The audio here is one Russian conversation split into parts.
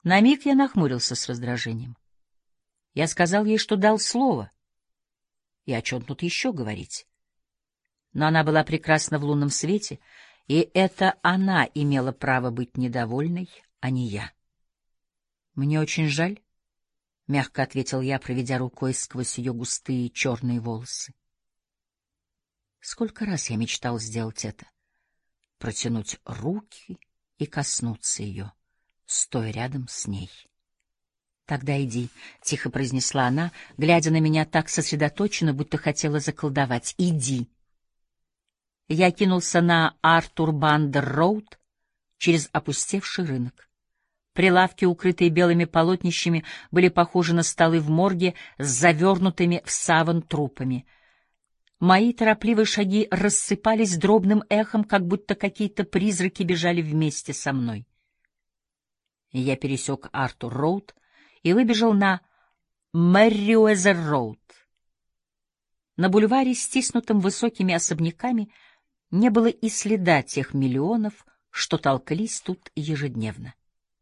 На миг я нахмурился с раздражением. Я сказал ей, что дал слово. И о чем тут еще говорить? Но она была прекрасна в лунном свете, и это она имела право быть недовольной, а не я. — Мне очень жаль, — мягко ответил я, проведя рукой сквозь ее густые черные волосы. Сколько раз я мечтал сделать это, протянуть руки и коснуться ее, стоя рядом с ней. — Тогда иди, — тихо произнесла она, глядя на меня так сосредоточенно, будто хотела заколдовать. — Иди. Я кинулся на Артур-Бандер-Роуд через опустевший рынок. Прилавки, укрытые белыми полотнищами, были похожи на столы в морге с завернутыми в саван трупами. Мои торопливые шаги рассыпались дробным эхом, как будто какие-то призраки бежали вместе со мной. Я пересек Артур-Роуд и выбежал на Мэрриуэзер-Роуд. На бульваре, стиснутом высокими особняками, не было и следа тех миллионов, что толклись тут ежедневно.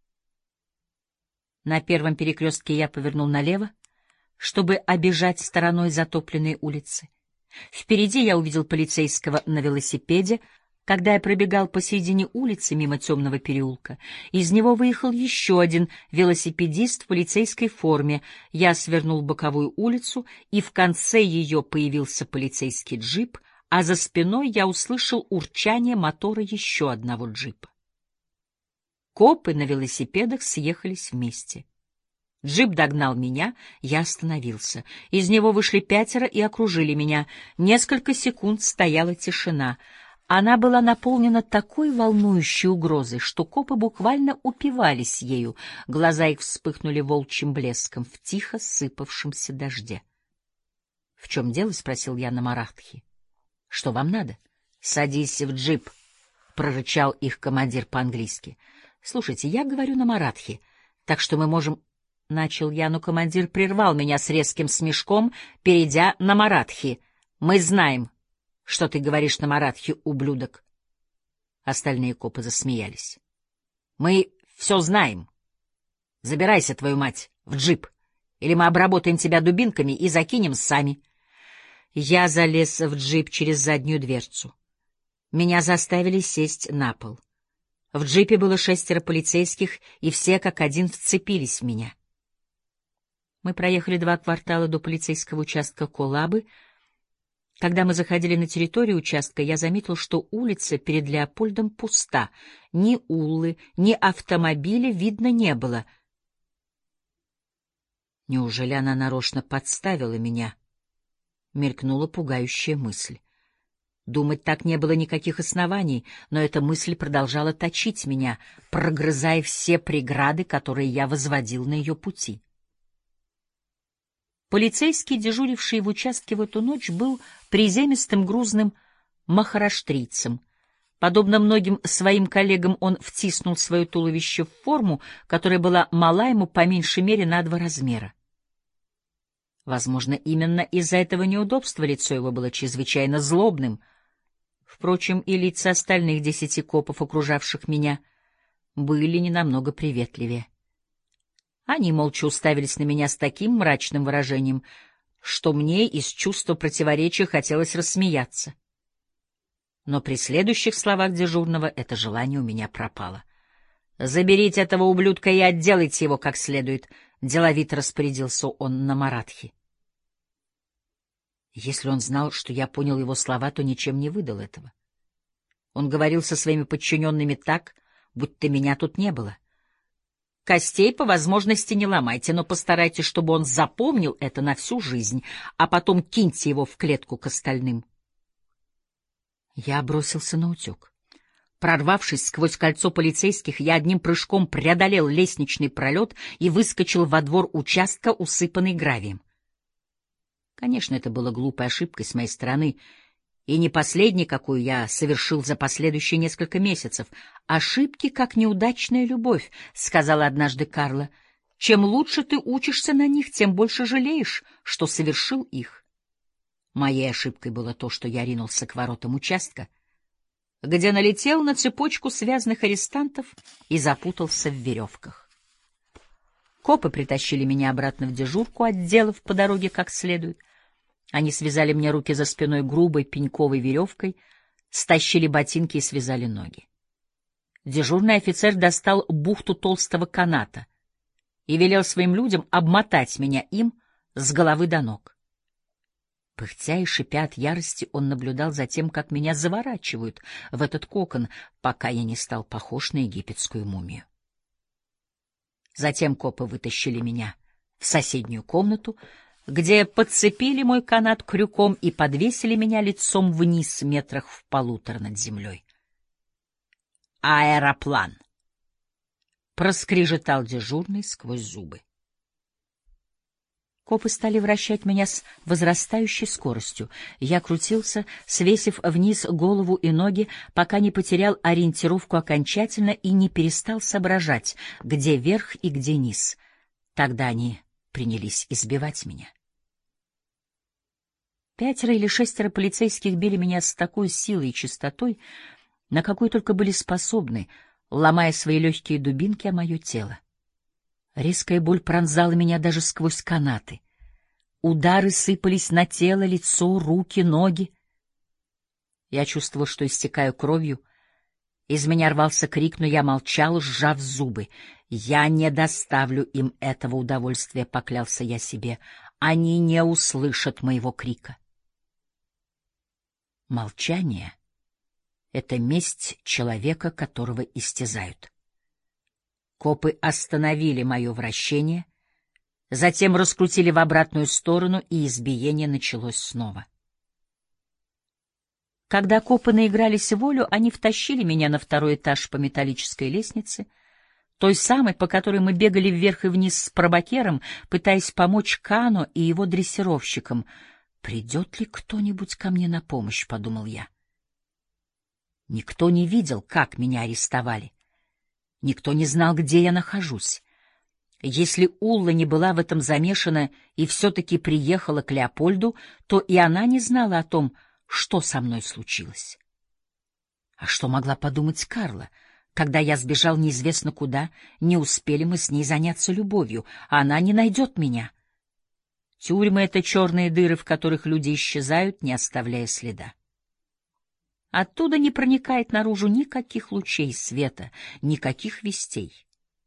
На первом перекрестке я повернул налево, чтобы обежать стороной затопленные улицы. Впереди я увидел полицейского на велосипеде. Когда я пробегал посередине улицы мимо темного переулка, из него выехал еще один велосипедист в полицейской форме. Я свернул в боковую улицу, и в конце ее появился полицейский джип, а за спиной я услышал урчание мотора еще одного джипа. Копы на велосипедах съехались вместе. Джип догнал меня, я остановился. Из него вышли 5 и окружили меня. Несколько секунд стояла тишина. Она была наполнена такой волнующей угрозой, что копы буквально упивались ею. Глаза их вспыхнули волчьим блеском в тихо сыпавшемся дожде. — В чем дело? — спросил я на маратхи. — Что вам надо? — Садись в джип, — прорычал их командир по-английски. — Слушайте, я говорю на маратхи, так что мы можем... — начал я, но командир прервал меня с резким смешком, перейдя на маратхи. — Мы знаем, что ты говоришь на маратхи, ублюдок. Остальные копы засмеялись. — Мы все знаем. Забирайся, твою мать, в джип, или мы обработаем тебя дубинками и закинем сами. Я залез в джип через заднюю дверцу. Меня заставили сесть на пол. В джипе было 6 полицейских, и все как один вцепились в меня. Мы проехали 2 квартала до полицейского участка Колабы. Когда мы заходили на территорию участка, я заметил, что улица перед Леопольдом пуста. Ни уллы, ни автомобиля видно не было. Неужели она нарочно подставила меня? Мелькнула пугающая мысль. Думать так не было никаких оснований, но эта мысль продолжала точить меня, прогрызая все преграды, которые я возводил на ее пути. Полицейский, дежуривший в участке в эту ночь, был приземистым грузным махараштрийцем. Подобно многим своим коллегам, он втиснул свое туловище в форму, которая была мала ему по меньшей мере на 2 размера. Возможно, именно из-за этого неудобства лицо его было чрезвычайно злобным. Впрочем, и лица остальных 10 копов, окружавших меня, были не намного приветливее. Они молча уставились на меня с таким мрачным выражением, что мне из чувства противоречия хотелось рассмеяться. Но при следующих словах дежурного это желание у меня пропало. «Заберите этого ублюдка и отделайте его как следует», — деловито распорядился он на маратхи. Если он знал, что я понял его слова, то ничем не выдал этого. Он говорил со своими подчиненными так, будто меня тут не было. Костей по возможности не ломайте, но постарайтесь, чтобы он запомнил это на всю жизнь, а потом киньте его в клетку к остальным. Я бросился наутек. Прорвавшись сквозь кольцо полицейских, я одним прыжком преодолел лестничный пролет и выскочил во двор участка, усыпанный гравием. Конечно, это было глупой ошибкой с моей стороны, и не последней, какую я совершил за последующие несколько месяцев. «Ошибки, как неудачная любовь», — сказала однажды Карла. «Чем лучше ты учишься на них, тем больше жалеешь, что совершил их». Моей ошибкой было то, что я ринулся к воротам участка, где налетел на цепочку связанных арестантов и запутался в веревках. Копы притащили меня обратно в дежурку, отделав по дороге как следует. Они связали мне руки за спиной грубой пеньковой веревкой, стащили ботинки и связали ноги. Дежурный офицер достал бухту толстого каната и велел своим людям обмотать меня им с головы до ног. Пыхтя и шипя от ярости, он наблюдал за тем, как меня заворачивают в этот кокон, пока я не стал похож на египетскую мумию. Затем копы вытащили меня в соседнюю комнату, где подцепили мой канат крюком и подвесили меня лицом вниз метрах в 1,5 над землей. «Аэроплан!» — проскрежетал дежурный сквозь зубы. Копы стали вращать меня с возрастающей скоростью. Я крутился, свесив вниз голову и ноги, пока не потерял ориентировку окончательно и не перестал соображать, где верх и где низ. Тогда они принялись избивать меня. 5 или 6 полицейских били меня с такой силой и частотой, на какую только были способны, ломая свои легкие дубинки о мое тело. Резкая боль пронзала меня даже сквозь канаты. Удары сыпались на тело, лицо, руки, ноги. Я чувствовал, что истекаю кровью. Из меня рвался крик, но я молчал, сжав зубы. «Я не доставлю им этого удовольствия», — поклялся я себе. «Они не услышат моего крика». Молчание — это месть человека, которого истязают. Копы остановили мое вращение, затем раскрутили в обратную сторону, и избиение началось снова. Когда копы наигрались в волю, они втащили меня на 2-й этаж по металлической лестнице, той самой, по которой мы бегали вверх и вниз с пробакером, пытаясь помочь Кано и его дрессировщикам. «Придет ли кто-нибудь ко мне на помощь?» — подумал я. Никто не видел, как меня арестовали. Никто не знал, где я нахожусь. Если Улла не была в этом замешана и все-таки приехала к Леопольду, то и она не знала о том, что со мной случилось. А что могла подумать Карла, когда я сбежал неизвестно куда, не успели мы с ней заняться любовью, а она не найдет меня? Тюрьмы — это черные дыры, в которых люди исчезают, не оставляя следа. Оттуда не проникает наружу никаких лучей света, никаких вестей.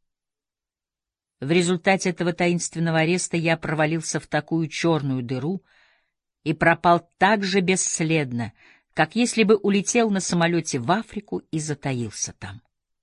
В результате этого таинственного ареста я провалился в такую черную дыру и пропал так же бесследно, как если бы улетел на самолете в Африку и затаился там.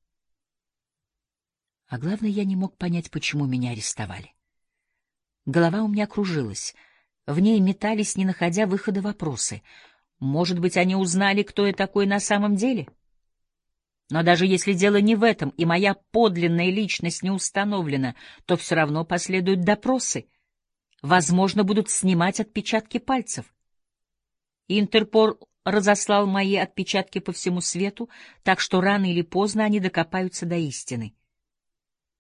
А главное, я не мог понять, почему меня арестовали. Голова у меня кружилась, в ней метались, не находя выхода, вопросы. Может быть, они узнали, кто я такой на самом деле? Но даже если дело не в этом, и моя подлинная личность не установлена, то все равно последуют допросы. Возможно, будут снимать отпечатки пальцев. Интерпол разослал мои отпечатки по всему свету, так что рано или поздно они докопаются до истины.